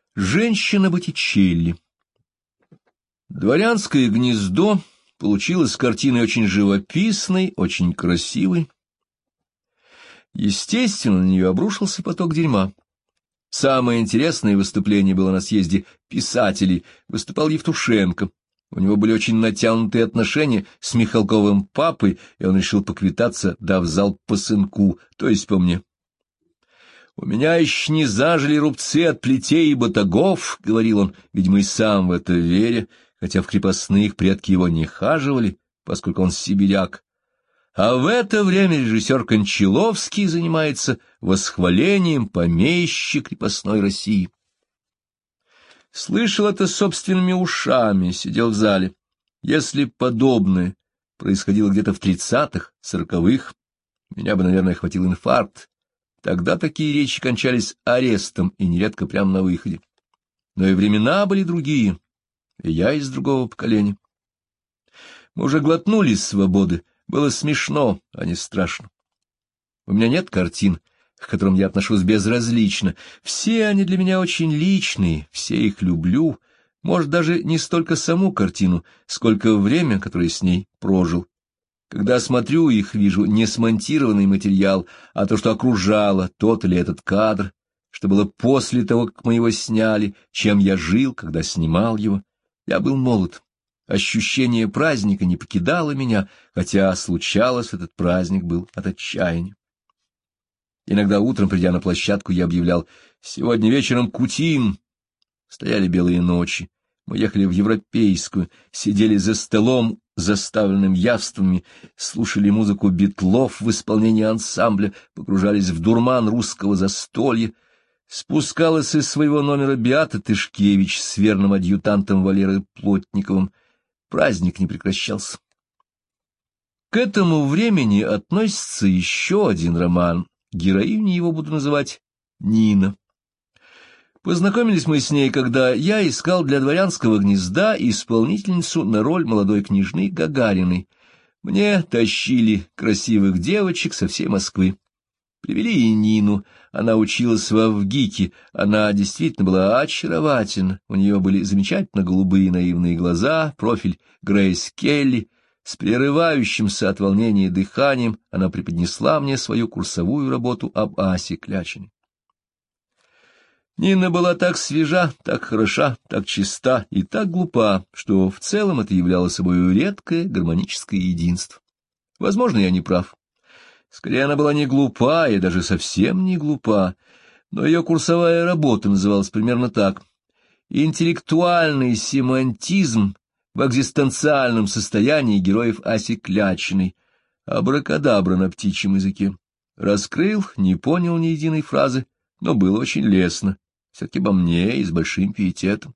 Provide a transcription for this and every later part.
Женщина Боттичелли. «Дворянское гнездо» получилось картиной очень живописной, очень красивой. Естественно, на нее обрушился поток дерьма. Самое интересное выступление было на съезде писателей. Выступал Евтушенко. У него были очень натянутые отношения с Михалковым папой, и он решил поквитаться, дав залп по сынку, то есть по мне. «У меня еще не зажили рубцы от плетей и батагов», — говорил он, видимо, и сам в это веря, хотя в крепостных предки его не хаживали, поскольку он сибиряк. А в это время режиссер Кончаловский занимается восхвалением помещичья крепостной России. Слышал это собственными ушами, сидел в зале. Если подобное происходило где-то в 30-х, 40-х, меня бы, наверное, хватил инфаркт. Тогда такие речи кончались арестом и нередко прямо на выходе. Но и времена были другие, и я из другого поколения. Мы уже глотнули свободы, было смешно, а не страшно. У меня нет картин, к которым я отношусь безразлично. Все они для меня очень личные, все их люблю, может, даже не столько саму картину, сколько время, которое с ней прожил. Когда смотрю их, вижу не смонтированный материал, а то, что окружало тот или этот кадр, что было после того, как мы его сняли, чем я жил, когда снимал его. Я был молод. Ощущение праздника не покидало меня, хотя случалось, этот праздник был от отчаяния. Иногда утром, придя на площадку, я объявлял: «Сегодня вечером кутим». Стояли белые ночи. Мы ехали в Европейскую, сидели за столом, заставленным явствами, слушали музыку Битлов в исполнении ансамбля, погружались в дурман русского застолья. Спускалась из своего номера Беата Тышкевич с верным адъютантом Валерой Плотниковым. Праздник не прекращался. К этому времени относится еще один роман. Героиню его буду называть Нина. Познакомились мы с ней, когда я искал для «Дворянского гнезда» исполнительницу на роль молодой княжны Гагариной. Мне тащили красивых девочек со всей Москвы. Привели и Нину, она училась во ВГИКе, она действительно была очаровательна, у нее были замечательно голубые наивные глаза, профиль Грейс Келли. С прерывающимся от волнения дыханием она преподнесла мне свою курсовую работу об Асе Клячиной. Нина была так свежа, так хороша, так чиста и так глупа, что в целом это являло собой редкое гармоническое единство. Возможно, я не прав. Скорее, она была не глупа и даже совсем не глупа, но ее курсовая работа называлась примерно так: «Интеллектуальный семантизм в экзистенциальном состоянии героев Аси Клячиной», абракадабра на птичьем языке. Раскрыл, не понял ни единой фразы, но было очень лестно, все-таки обо мне и с большим пиететом.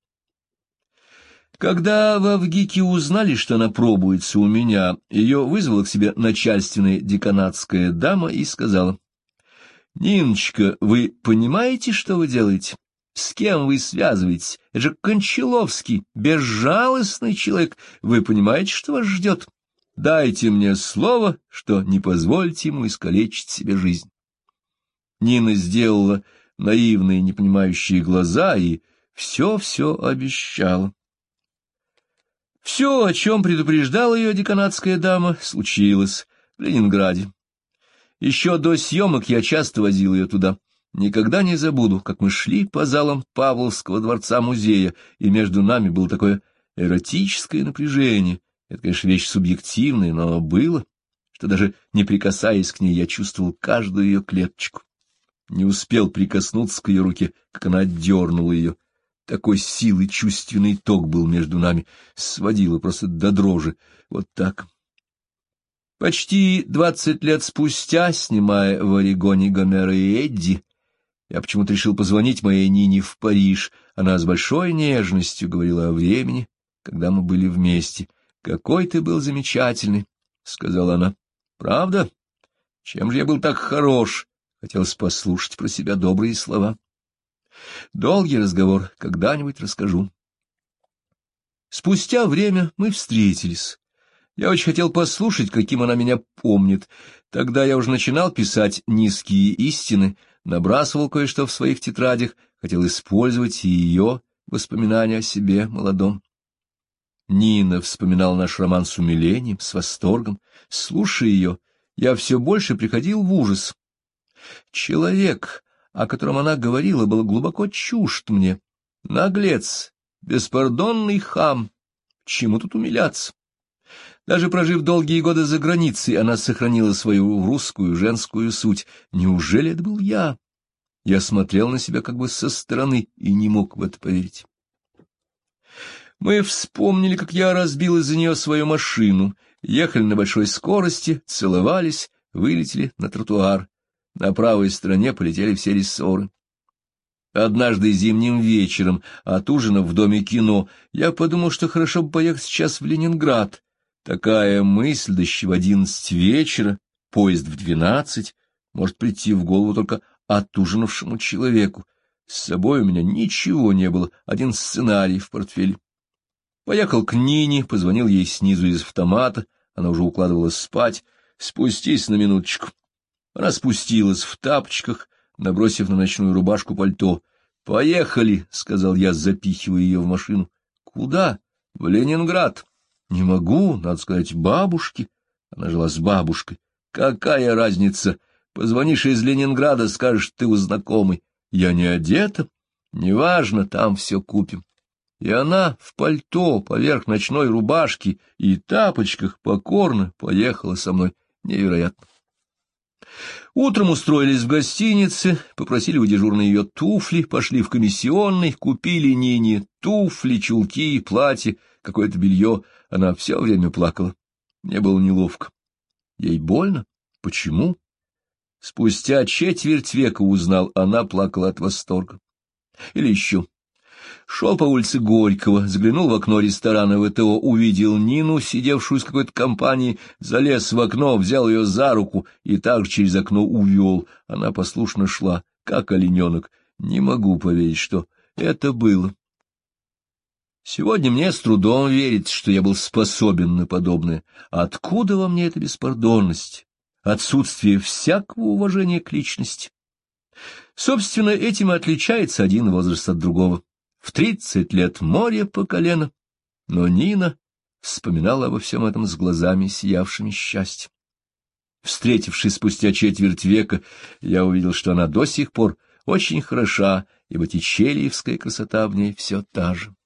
Когда в ВГИКе узнали, что она пробуется у меня, ее вызвала к себе начальственная деканатская дама и сказала: «Ниночка, вы понимаете, что вы делаете? С кем вы связываетесь? Это же Кончаловский, безжалостный человек. Вы понимаете, что вас ждет? Дайте мне слово, что не позвольте ему искалечить себе жизнь». Нина сделала наивные, непонимающие глаза и все обещала. Все, о чем предупреждала ее деканатская дама, случилось в Ленинграде. Еще до съемок я часто возил ее туда. Никогда не забуду, как мы шли по залам Павловского дворца-музея, и между нами было такое эротическое напряжение. Это, конечно, вещь субъективная, но было, что даже не прикасаясь к ней, я чувствовал каждую ее клеточку. Не успел прикоснуться к ее руке, как она отдернула ее. Такой силы чувственный ток был между нами, сводило просто до дрожи. Вот так. Почти 20 лет спустя, снимая в Орегоне Гомера и Эдди, я почему-то решил позвонить моей Нине в Париж. Она с большой нежностью говорила о времени, когда мы были вместе. «Какой ты был замечательный», — сказала она. «Правда? Чем же я был так хорош?» Хотелось послушать про себя добрые слова. Долгий разговор, когда-нибудь расскажу. Спустя время мы встретились. Я очень хотел послушать, каким она меня помнит. Тогда я уже начинал писать «Низкие истины», набрасывал кое-что в своих тетрадях, хотел использовать и ее воспоминания о себе молодом. Нина вспоминала наш роман с умилением, с восторгом. Слушая ее, я все больше приходил в ужас. Человек, о котором она говорила, был глубоко чужд мне. Наглец, беспардонный хам. Чему тут умиляться? Даже прожив долгие годы за границей, она сохранила свою русскую женскую суть. Неужели это был я? Я смотрел на себя как бы со стороны и не мог в это поверить. Мы вспомнили, как я разбил из-за нее свою машину, ехали на большой скорости, целовались, вылетели на тротуар. На правой стороне полетели все рессоры. Однажды зимним вечером, отужинав в Доме кино, я подумал, что хорошо бы поехать сейчас в Ленинград. Такая мысль, да еще в 11 вечера, поезд в 12, может прийти в голову только отужинавшему человеку. С собой у меня ничего не было, один сценарий в портфеле. Поехал к Нине, позвонил ей снизу из автомата, она уже укладывалась спать. «Спустись на минуточку». Она спустилась в тапочках, набросив на ночную рубашку пальто. «Поехали», — сказал я, запихивая ее в машину. «Куда?» «В Ленинград». «Не могу, надо сказать бабушке». Она жила с бабушкой. «Какая разница? Позвонишь из Ленинграда, скажешь, ты у знакомой». «Я не одета». «Неважно, там все купим». И она в пальто поверх ночной рубашки и тапочках покорно поехала со мной. Невероятно. Утром устроились в гостинице, попросили у дежурной ее туфли, пошли в комиссионный, купили Нине туфли, чулки, платье, какое-то белье. Она все время плакала. Мне было неловко. Ей больно? Почему? Спустя четверть века узнал, она плакала от восторга. Или еще. Шел по улице Горького, заглянул в окно ресторана ВТО, увидел Нину, сидевшую с какой-то компанией, залез в окно, взял ее за руку и так через окно увел. Она послушно шла, как олененок. Не могу поверить, что это было. Сегодня мне с трудом верить, что я был способен на подобное. Откуда во мне эта беспардонность, отсутствие всякого уважения к личности? Собственно, этим и отличается один возраст от другого. В 30 лет море по колено, но Нина вспоминала обо всем этом с глазами, сиявшими счастьем. Встретившись спустя четверть века, я увидел, что она до сих пор очень хороша, и боттичеллиевская красота в ней все та же.